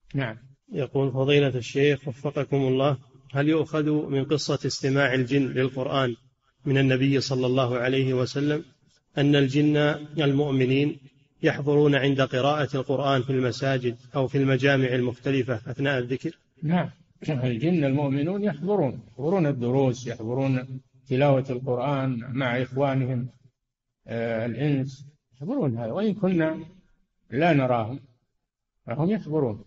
نعم. يقول فضيلة الشيخ وفقكم الله: هل يؤخذ من قصة استماع الجن للقرآن من النبي صلى الله عليه وسلم أن الجن المؤمنين يحضرون عند قراءة القرآن في المساجد أو في المجامع المختلفة أثناء الذكر؟ نعم، الجن المؤمنون يحضرون الدروس، يحضرون تلاوة القرآن مع إخوانهم الإنس، يحضرون هذا وإن كنا لا نراهم فهم يحضرون.